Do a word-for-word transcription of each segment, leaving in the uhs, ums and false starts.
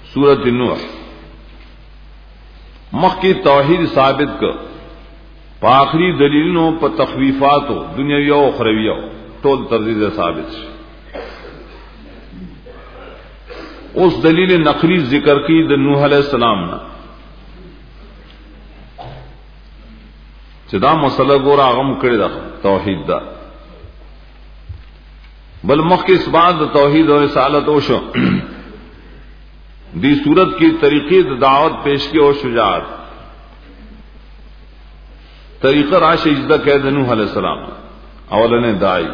سورۃ نوح مخی توحید ثابت کر پاخری دلیلوں پر تخویفات ہو دنیاوی و اخروی ہو ٹول ترجیح ثابت سے اس دلیل نقلی ذکر کی د نوح علیہ السلام نا چدا مسئلہ گورا غم کرے دا توحید دا بل مخ کے اس بات توحید اور رسالت اوشو دی صورت کی طریقے دعوت پیش کی اور شجاعت طریقہ راش اجدہ قید نوح علیہ السلام اولن دائی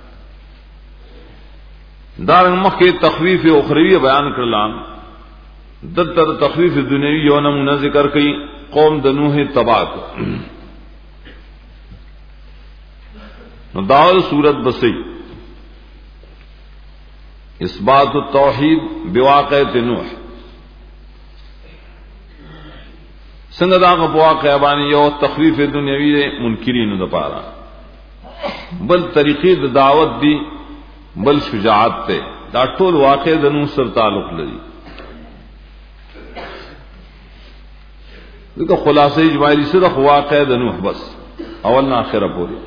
دارنگ مخ کے تخویف اخروی بیان کرلان دل تر تخویف دنیوی یو نمونہ ذکر کی قوم دنوح تباہ دعوت صورت بسی اثبات التوحید بواقعۃ نوح سنگ داغ بواقع بانی یو تخویف دنیوی منکرین دا پارا بل طریقے دا دعوت دی بل شجاعت تے دا ٹول واقع دنو سر تعلق لدی دیکھو خلاصہ اجمالی صرف واقع دنو بس اولنا آخرہ پوری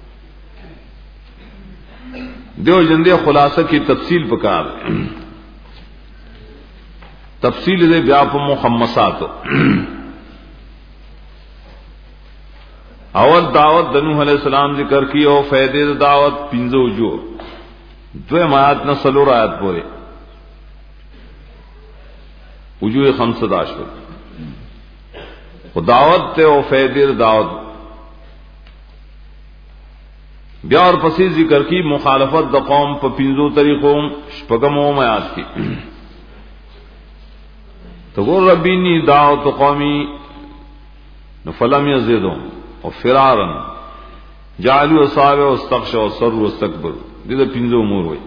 دیو جندے خلاصہ کی تفصیل پکار تفصیل دے بیاپ مخمسات اول دعوت دنوح علیہ السلام ذکر کی او فیدے دعوت پنزو جو دو مایات نسلور آیت پورے وجوہ خمسد عشر و دعوت تے او فیدے دعوت بیا اور پسی ذکر کی مخالفت دا قوم پا پنزو طریقوں شپگم و میات کی تو گو ربینی دعوت قومی نفلم یزیدوں و فرارن جعلوا اصابع واستغشوا وصروا واستكبروا دیدہ پنزو امور ہوئی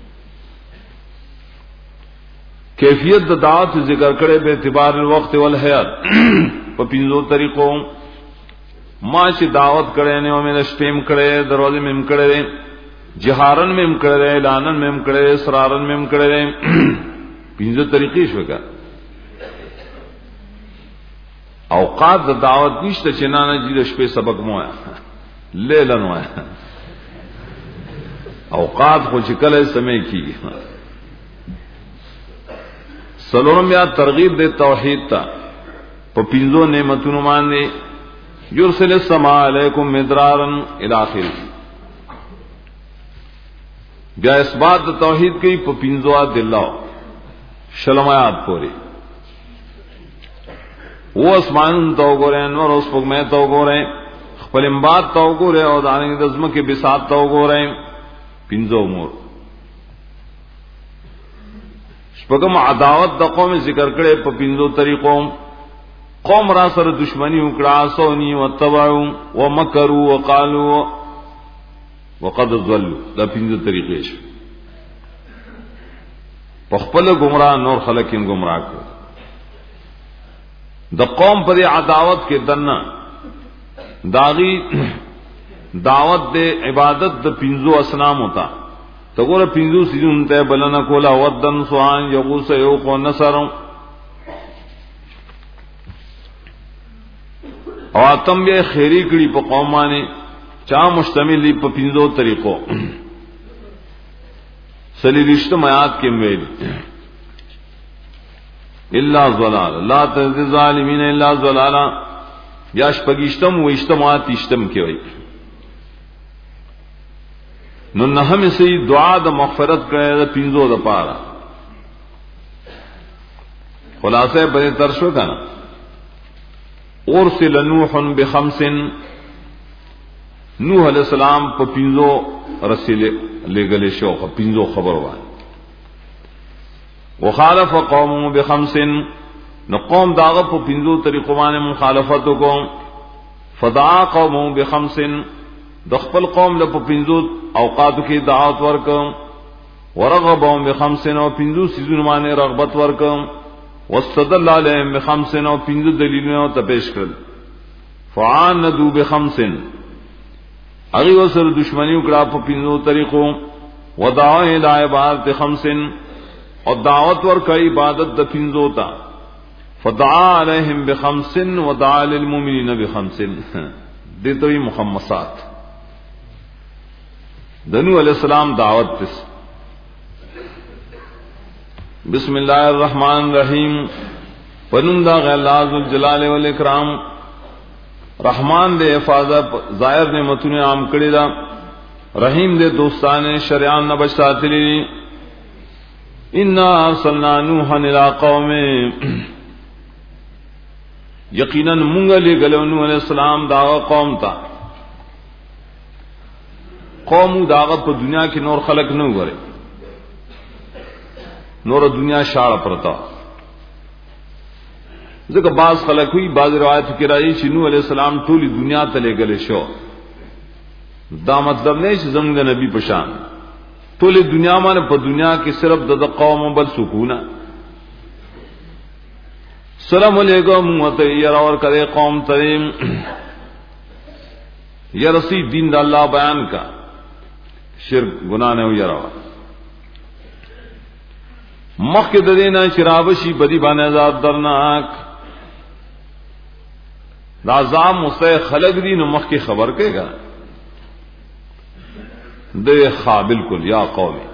کیفیت دا دعوت ذکر کرے بے اعتبار الوقت والحیات پا پنزو طریقوں ماں چی دعوت کرے نے میں نشپیم کرے دروازے میں ام کرے جہارن میں ام کرے اعلانن میں ام کرے اسرارن میں ام کرے پنزو طریقے شوکا اوقات دا دعوت نیشتا چنانا جی دا شپے سبق مویا لیلن مویا اوقات کو چکل ہے سمے کی سلورم یا ترغیب دے توحید تا پا پنزو نعمتون ماندے یرسل السماء علیکم مدرارن الاخر بیا اثبات توحید کی پا پنزوات دلہ شلمایات پوری وہ اسمان تو گو رہے انور اس پک میں تو گو رہے خپل امباد تو گو رہے اور دانے دزم کے بسات تو گو رہے پنزو امور شپگم عداوت دا قوم ذکر کرے پا پنزو طریقوں قوم را سر دشمنی اکڑا سونی و تبعو و مکرو و قالو و قد ظلو دا پنزو طریقے شو پخپل گمراہ نور خلقین گمراہ کو دا قوم پر عداوت کے دنا داغی دعوت دے عبادت دا پنزو اسنام ہوتا تو گورا پنزو سیزن تے بلنا کولا ودن سوان یغوس یوق و نصروں اور آتم بے خیری کڑی پا قومانے چاہ مشتمل لی پا پنزو طریقوں سلی رشتم آیات کے میلی اللہ ضلال لا تزد ظالمین اللہ ضلالا یا شپگشتم و اشتمات اشتم کے ہوئی نو نہم سے دعا دا مغفرت کرے دا پنزو دا پارا خلاصہ بنے ترشو کا نا ارسل نوح بخمس نوح علیہ السلام پا پنزو رسول لے گلے شوق پنزو خبر ہوئے وخالف قوم بخمس نو قوم داغ پا پنزو طریقوان مخالفتو کو فدعا قوم بخمس دخپل قوم لپا پنزو اوقاتو کی دعوت ورکم ورغبهم بخمس نو پنزو سیزون مانے رغبت ورکم واستدل علیہم بخمس نو پنزو دلیلوں تپیش کرد فعاندو بخمس اگی وصر دشمنی اکڑا پا پنزو طریقوں ودعا الى عبادت خمس اور دعوت ور کا عبادت د پنځو تا فدعا علیہم بخمس ودعا للمؤمنین بخمس دیتوی مخمسات دنو علیہ السلام دعوت تس بسم اللہ الرحمن الرحیم پنندا اللہ ذو الجلال والاکرام رحمان دے حفاظت ظاہر نعمتوں عام کړی دا رحیم دے دوستان شریعان نہ بچاتلی انا ارسلنا نوحا الى قومه یقینا منگا لے گلو نوح علیہ السلام داغا قوم تا قوم داغا پا دنیا کی نور خلق نو گرے نور دنیا شاڑ پرتا ذکر بعض خلق ہوئی بعض روایت کی رائی چی نوح علیہ السلام طولی دنیا تلے گلے شو دا مطلب نہیں چی زمگ نبی پشان طولی دنیا مانے پا دنیا کی صرف دا, دا قوم بل سکونا سلام علیکم متیر اور کرے قوم تریم یا رسی دین دا اللہ بیان کا شرک گناہ نے ہو یا روا مخ کے دینا شرابشی بدی بانے عذاب درناک لازام مستع خلق دین مخ کی خبر کے گا دے خواہ بالکل یا قومی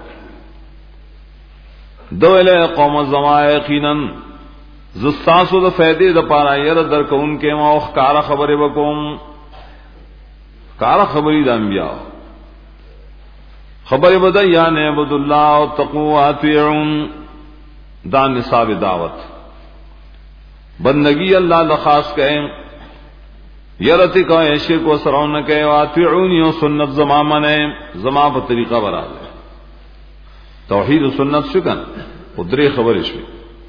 دو علیہ قوم الزماء یقیناً زستاسو دا فیدے دا پارا یر در کو ان کے موخ کارا خبر بکوم کارا خبری دا انبیاء خبر بدا یا نعبد اللہ و تقو آتویعون دا نصاب دعوت بندگی اللہ لخاص کہیں یرتی کہیں شرک و سرون کہیں آتویعونی و سنت زمان منے زمان پر طریقہ برا دے توحید و سنت شکن ادری خبر شوی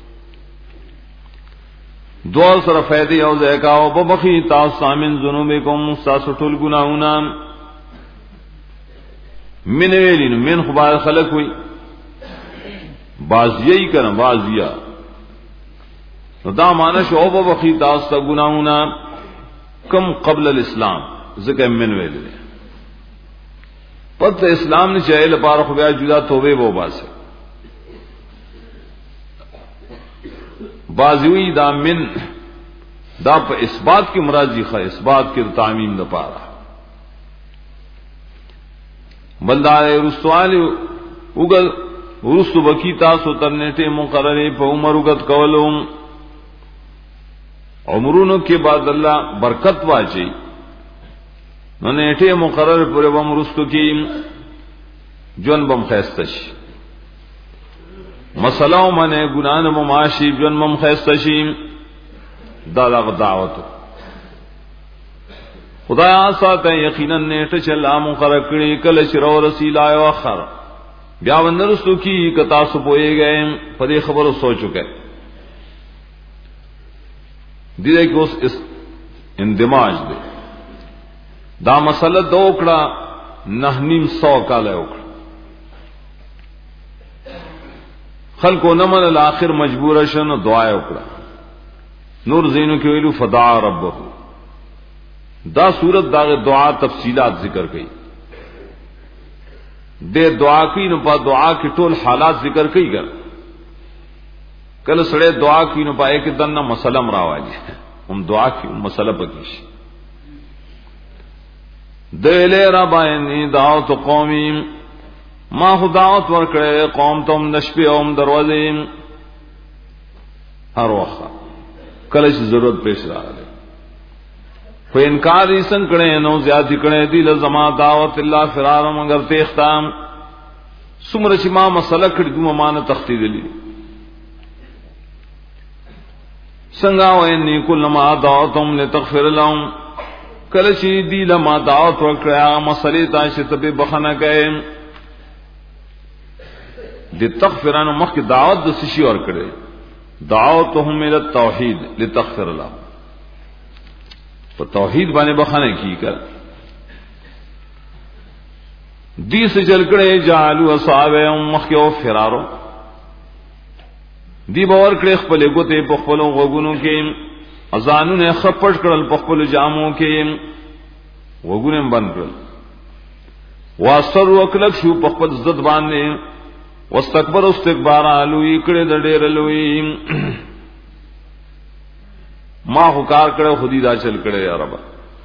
دو سر فیدی او زیکاو ببخی تاسا من ذنوبکم ساسو ٹول گناہونا من ویلین من خبار خلق ہوئی بازیئی کرن بازیا دا مانش او ببخی تاسا گناہونا کم قبل الاسلام ذکر من ویلین پتہ اسلام نے چاہے لپار خبار جدا توبے وہ باسے بازوی دا من دا پا اس بات کی مراجی خواہ اس بات کی تعمیم دا پارا بلدار رستوالی اگل رستو بکی تاسو ترنیٹے مقررے پا عمر اگت کولوں عمرونو کے بعد اللہ برکت واچی ننیٹے مقرر پورے بم رستو کی جون بم خیستش مسلو منے گناہ مماشی جن مم خیستشیم دادا دعوت خدا سات یقیناً نیٹ چلا مقرر کری کل شرو رسیل آئے اخر بیا بندرستو کی کتا سپوئے گئے پدی خبر سو چکے دیدے کہ اس اندماج دے دا مسئلہ دو اکڑا نہنیم سو کالے اکڑا خلق و نمن الاخر مجبور شن دعائے اکڑا نور زینو کی ویلو فدعا ربہ دا صورت دا دعا تفصیلات ذکر گئی دے دعا کی نو پا دعا کی ٹول حالات ذکر کی گر کل سڑے دعا کی نو پا ایک دن نہ مسئلہ مراواجی ہم دعا کی مسئلہ پکیش دے لے ربا انی دعوت قومی ما خداوت ورکڑے قوم تم نشپی اوم دروازے ہر وقت کلش ضرورت پیش رہا ہے کو انکار ہی سنکڑے نو زیادی کڑے دل زما دعوت اللہ فرار مگر تختام سمر شما مسئلہ کڑی دو مان تختی دلی سنگا و انی کل ما دعوتم لتغفر لهم کلشی دل ما دعوت ورکڑے مسئلے تاشت بے بخنا گئے دی تغفران مخ کی دعوت د سشی اور کرے دعوتهم الى التوحید لتغفر لهم تو توحید بانے بخانے کی کر دی سے چل کرے جعلوا اصحابهم مخ کے فرارو دی باور کرے خپل گوتے پخپلو غوگونو کې اذانو نے خپٹ کړل پخپل جامو کې وګونم بند کړل واسر وکلک شو پخپل زد باندې واستكبر استكبار لوی کړه د ډېر لوی ما خو کار کړه خودی دا چل کړه یا رب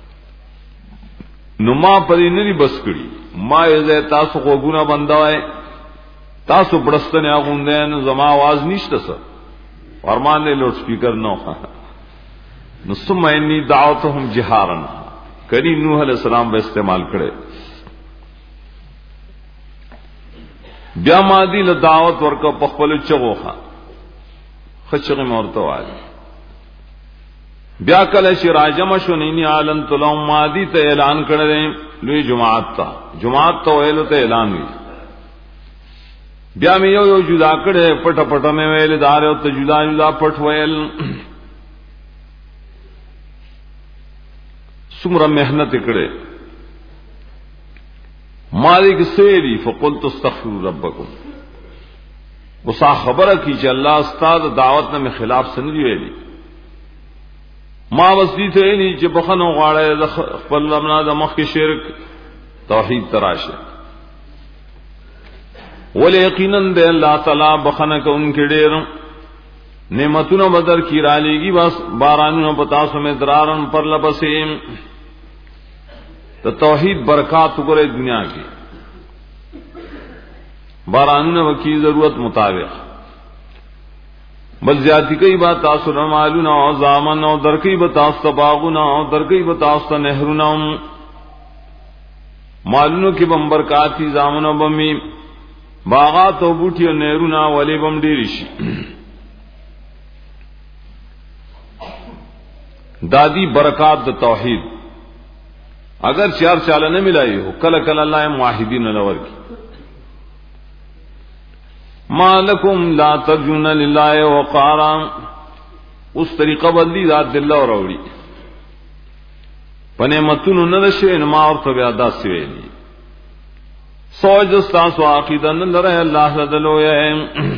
نو ما پرې نه بس کړی ما یې تاسو غوګونه بندوي تاسو برستنه غوندې نو زما आवाज نشته سر فرمان نے لوڈ سپیکر نو نو ثم انی دعوتهم جهارا کری نوح علیہ السلام به استعمال کړي بیا ما دی له دعوت ورکو په خپل چغوخه خچغه مورته وایي بیا کله چې راجم شو نینی عالم تلوم ما دی ته اعلان کړل لوی جماعت تا جماعت ته ویلو ته اعلان وی بیا مې یو یو جدا کړه پټ پټ مې ویل دار او ته جدا جدا پټ ویل سمره محنت کړه مالک سیری فقلت استغفروا ربکم وسا خبره کی چې الله استاد دعوت نه خلاف سن ویلی ما وسدی ته نه چې بخنو غاړه خپل لمنا د مخ کې شرک توحید تراشه ول یقینا دے اللہ تعالی بخنه کو ان کے ډیر نعمتونو بدر کی را لېږي بس بارانونو پتا سو میں درارن پر لبسیم تو توحید برکات وګړي دنیا کی بارانونو کی ضرورت مطابق بل زیادتی کئی بات تاسو مالونا او زامن او درکئی بتاست باغونا او درکئی بتاست نهرونا مالونو کی بمبرکاتی زامنو بمی باغات او بوټي او نهرونا ولی بم ډیر شي دادی برکات د توحید اگر چار چاله نه ملایي هو کله کله الله موحدین لور کی مالکم لا ترجون لله وقارا اس طریقہ بدلی ذات دلہ اور اوڑی پنے متن نہ شے ما اور تو بیادا سویلی سوج استاس عقیدہ نہ رہے اللہ دلو ہے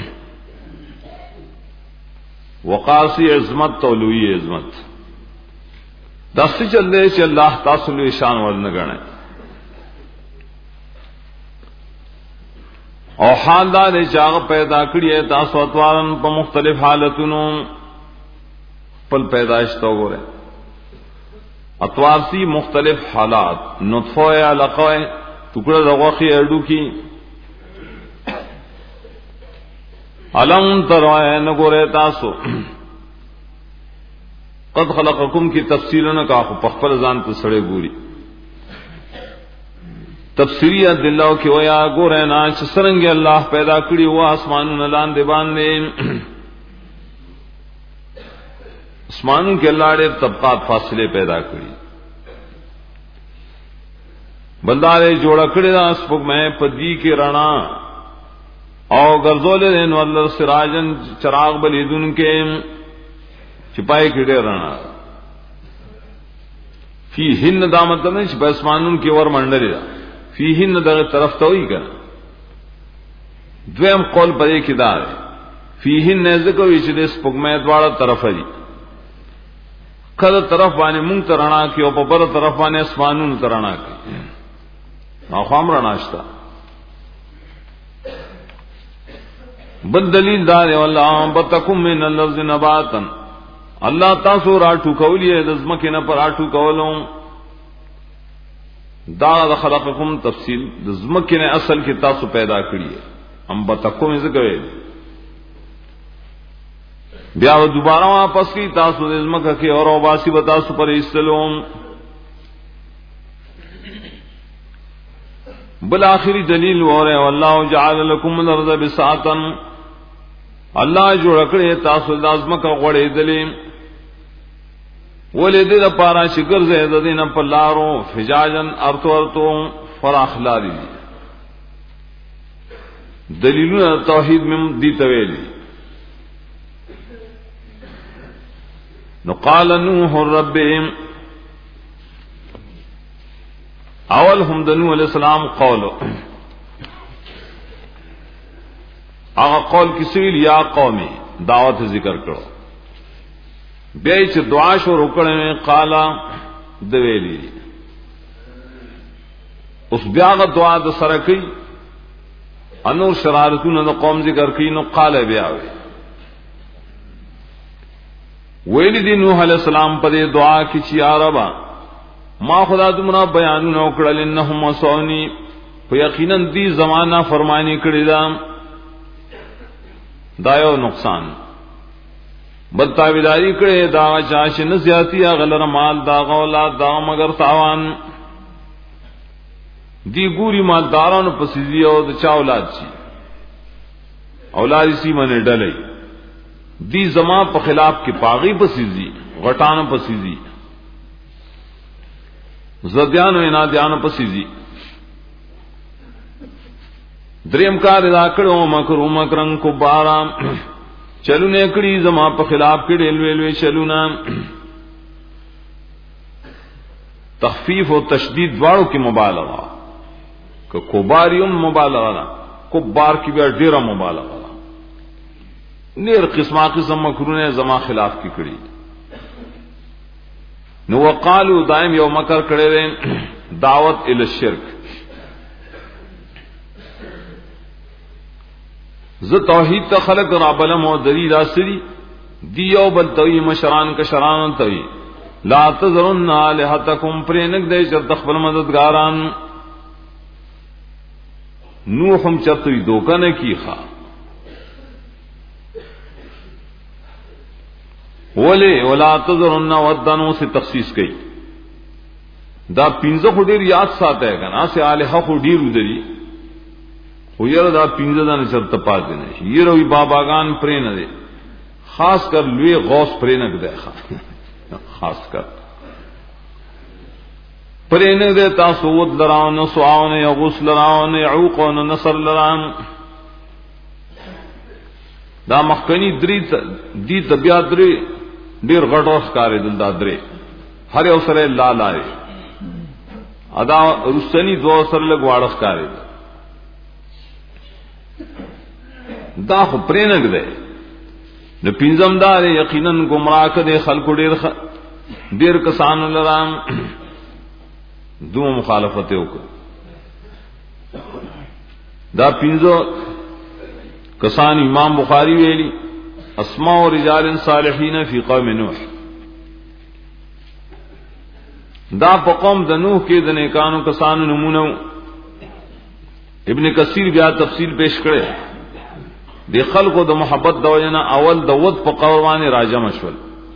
وقاسی عظمت تولوی عظمت دس چل دے چ اللہ تعالی شان ول نہ گنے او حال دا دے چاغ پیدا کړی ہے تاسو اتوارن په مختلف حالتونو پل پیدائش تو گورے اتوار سی مختلف حالات نطفه علقه ټکړه دغوخي اډو کی علم ترای نہ گورے تاسو قد خلقکم کی تفصیل نہ کا خپل ځان ته سړې ګوري تفسیریہ دلو کی ویا گورے نا چې څنګه الله پیدا کړی و اسمانونو لاندې باندې اسمانوں کے اللہ ډېر طبقات فاصلے پیدا کړی بندارے جوړ کړی دا سپوږمۍ پدی کې رڼا او ګرځولې نو الله سراجن چراغ بلیدون کې چپای کې ډېر رڼا فیهن دامت نه چې اسمانوں کې ور منډلې فیہن دغه طرف ته وی کنه دویم قول پدې کې دا فیہن نه ځکه وی چې د سپوږمۍ دواړه طرف دي کله طرف باندې مونږ ترنا کې او په بل طرف باندې اسمانونو ترنا کې نو خام رڼاشتا بل دلیل دار والله بتکم من اللفظ نباتا الله تاسو راټو کولی د ځمکې نه پر راټو کولم دا خلقکم تفصیل د ځمکې نه اصل کې تاسو پیدا کړی هم بتکم څنګه وی بیا دوباره واپس کی تاسو د ځمکې کې اور واسی بتا سو پر استلوم بل آخری دلیل وره والله جعل لكم الارض بساطا الله جوړ کړی تاسو د ځمکې غوړې دلې ولې دې لپاره چې ګرځې د دینه په لارو فجاجن ارتو ارتو فراخ لاري دلیلونه توحید مم دي تویلی نو قال نوح رب اول هم د نوح علیہ السلام قولو هغه قول کسی یا قومي دعوت ذکر کړو بیا چې دعا شروع کړې قالا دویلی اوس بیا غ دعا د سره کوي انور شرارتون دا قوم ذکر کی نو قال بیاوے ویلی دی نوح علیہ السلام پدے دعا کی چی آربا ما خدا تمرا بیانو نوکڑل انہم وصونی یقیناً دی زمانہ فرمانی کڑی دا دایو نقصان بدتاویداری کڑے داغا چاش نزیاتی غلر مال داغا اولاد داغا مگر تاوان دی گوری مالداران پسیزی او دا چا اولاد چی اولاد اسی من ڈلی دی زمان پا خلاف کی پاغی پسیزی غٹان پسیزی زدیان و انادیان پسیزی دریم کار ادا کرو مکرو مکرن کو بارام چلو نیکڑی زمان پا خلاف کی ڈیلویلوی چلونا تخفیف و تشدید دوارو کی مبالغہ کہ کباریم مبالغہ نا کبار کی بیا ڈیرہ مبالغہ نیر قسمہ قسم مکرونے زمان خلاف کی کڑی نو وقالو دائم یو مکر کڑے رہے دعوت الی الشرک ز توحید تا خلق رابلم و دلیل آسری دیو بل توی مشران کشران توی لا تذرن آلہتکم پرینک دے چر تخبر مددگاران نوحم چرتوی دوکہ نکی خواہ ولی ولا تذرن ودنوں سے تخصیص کی دا پینزہ خو دیر یاد ساتھ ہے کنا سے آلہا خو دیر ادری وہ یہ دا پینزہ دا نچر تپا دینا یہ روی باباگان پرین دے خاص کر لوی غوث پرینک دے خاص کر پرینک دے تاسود لراؤن سعاؤن یغوث لراؤن یعوقون نصر لراؤن دا مخکنی دری دی طبیعت دری دیر غٹوخ کاری دل دا درے ہر یو سرے لا لارے ادا رسنی دو سر لگ واڑخ کاری دل دا خو پرینک دے نو پینزم دارے یقیناً گمراہ دے خلق دیر خ... دیر کسان لرام دو مخالفت ہوکر دا پینزو کسان امام بخاری ویلی اسماء رجال صالحین فی قوم نوح دا پا قوم دا نوح کے دنیکانو کسانو نمونو ابن کثیر بیا تفصیل پیش کرے دی خلقو دا محبت دا وجنا اول دا ود پا قوروان راجم اشول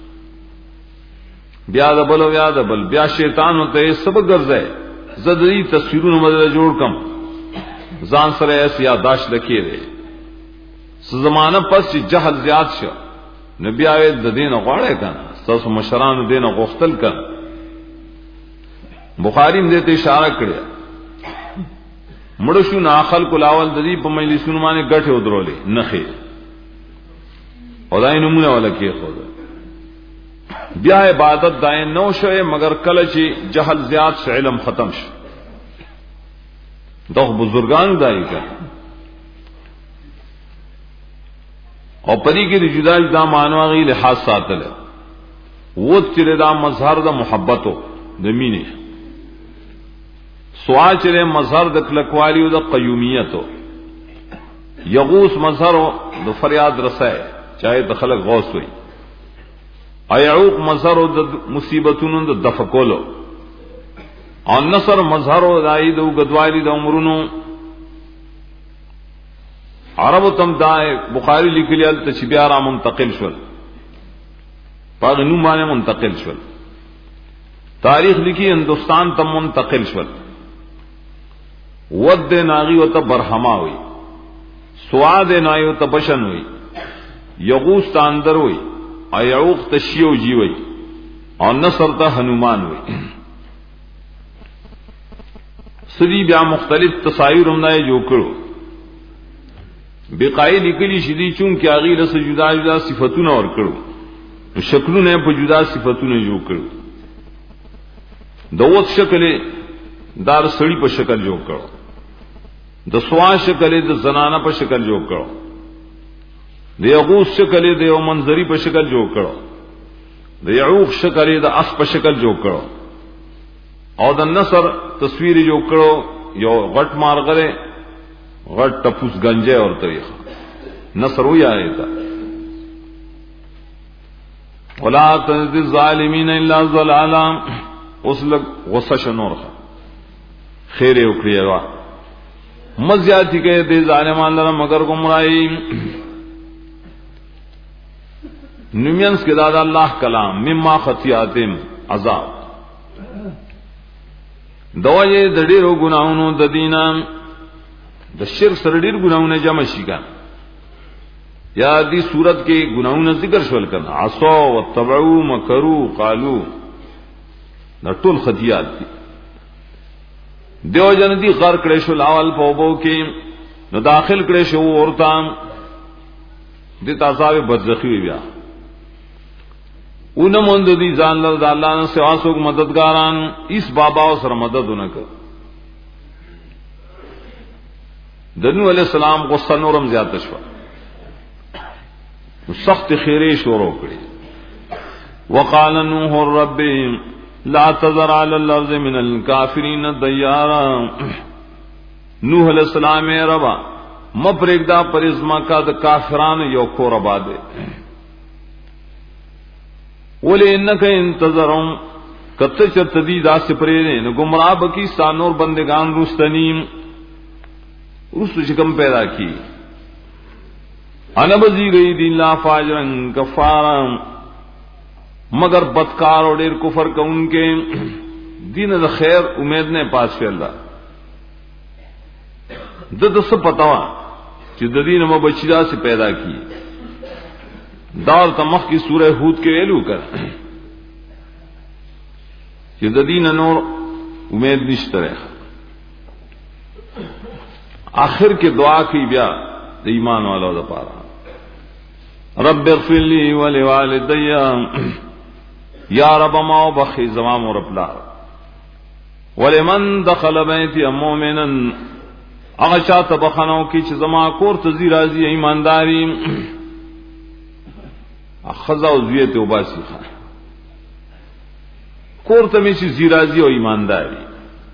بیا دا بلو بیا دا بل بیا شیطانو تے سب گرزے زدری تصویرون مدد جوڑ کم زان سر ایسی یاداش لکھے دے زمانہ پس چی جہل زیاد شا نبی آوید دا دین غاڑے کنا ساس مشران دین غختل کنا بخاری میں دیتے اشارہ کریا مڑشو ناخل کو لاول ددی پا مجلسون مانے گٹھے ادرولے نخیر اور دائیں نمونہ والا کیے خود بیا عبادت دائیں نو شوئے مگر کلچی جہل زیاد شا علم ختم شا دوخ بزرگان دائی کر اور پری کی جدا جدا معنی لحاظ ساتل ہے وہ چرے دا مظہر دا محبتو دمینی سوا چرے مظہر دا کلکوالی دا قیومیتو یغوس مظہرو دا فریاد رسائے چاہے دا خلق غوث ہوئی ایعوق مظہرو دا مصیبتون دا دفکولو اور نصر مظہرو دا ای دا گدوالی دا عمرونو عرب تم دائے بخاری لکھ لیا تشبیارا منتقل شول پاغنو مانے منتقل شول تاریخ لکھی ہندوستان تم منتقل شول ود دے ناغی و تب برہما ہوئی سوا دے نائی و تب بشن ہوئی یغوس تا اندر ہوئی ایعوق تشیو جی ہوئی اور نصر تا ہنومان ہوئی سدی بیا مختلف تصاویر ہمدائے جو کرو بقائی لکلی شدی چون کہ آغی رس جدا جدا صفتون اور کرو شکلوں نے پا جدا صفتون جو کرو دوت شکل دار سڑی پا شکل جو کرو د سوا شکل د زنانہ پا شکل جو کرو د یغوث شکل د یو منظری پا شکل جو کرو د یعوق شکل د اس پا شکل جو کرو اور د نصر تصویر جو کرو یو غٹ مارغرے غٹ ٹپوس گنجے اور طریقہ نصر ہوئی آئے تھا ولا تزد الظالمین الا ضلالا اس لگ غصہ شنور خیر اکڑی گا مزیاتی کہ دے ظالمان لرا مگر گمرائی نمینس کے دادا اللہ کلام مما خطیاتم عذاب دواجے دڑیر گناہوں ددینا د شرک سره ډیر ګناونه جمع شي کا یا دې صورت کې ګناونه ذکر شول کنا عصوا وتبعوا مکروا قالوا دا ټول خطیات دي دیو جن دي غر کړي شو لاول په وبو کې نو داخل کړي شو ورتا دې تاسو برزخی بیا اونموند دي ځان له الله نه سوا څوک مددګاران اس بابا سره مددونه کوي دنو علیہ السلام غصہ نورم زیادہ شوا سخت خیری شروع کری وقال نوح الرب لا تذر على الارض من الكافرین دیارا نوح علیہ السلام اے ربا مپریکدا پرزما کا د کافران یو کور آباد ولی انک انتظرهم کتے چتدی دا سپرینے نو گمراہ بکی سانور بندگان رستنیم اس شکم پیدا کی انبزی گئی دین لا فاجرن کفارا مگر بدکار اور دیر کفر کا ان کے دین دا خیر امید نے پاس فی اللہ دد سے پتوا کہ دین میں بچیدہ سے پیدا کی دار تمخ کی سورہ ہود کے ایلو کر کہ دین نور امید نشتر ہے آخر کے دعا کی بیا ایمان والا دا پارا رب اغفر لی ولوالدی یا رب ماو بخی زمام و رب لار ولمن دخل بیتی مومنا اغشات بخنو کی چھ زما کور تزی رازی ایمانداری اخذا و زویت و باسی خان کور تمیشی زیرازی و ایمانداری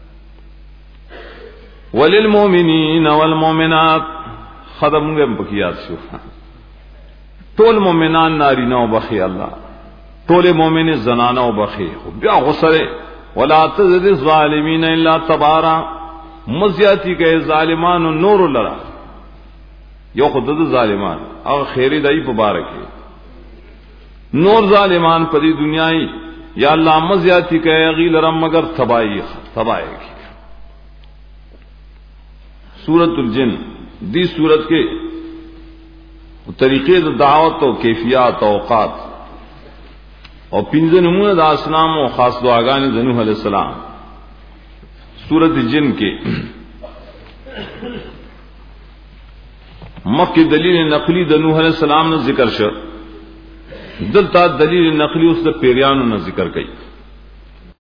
وللمؤمنین والمؤمنات خدم گم بکیات شو طول مومنان ناری نو بخی اللہ طول مومن زنانہ و بخی بیا غسرے ولا تزد الظالمین الا تبارا مزیاتی کہ ظالمان نور لرا یو خود ظالمان او خیری دای مبارک نور ظالمان پری دنیای یا اللہ مزیاتی کہ غیل رم مگر تباہی تباہی کی سورت الجن دی سورت کے طریقے دعوت و کیفیات و اوقات اور پنجن نمونہ دا اسلام و خاص دعاگان نوح علیہ السلام سورت جن کے مکی دلیل نقلی نوح علیہ السلام نے ذکر شر دلتا دلیل نقلی اس نے پیریانوں نے ذکر کی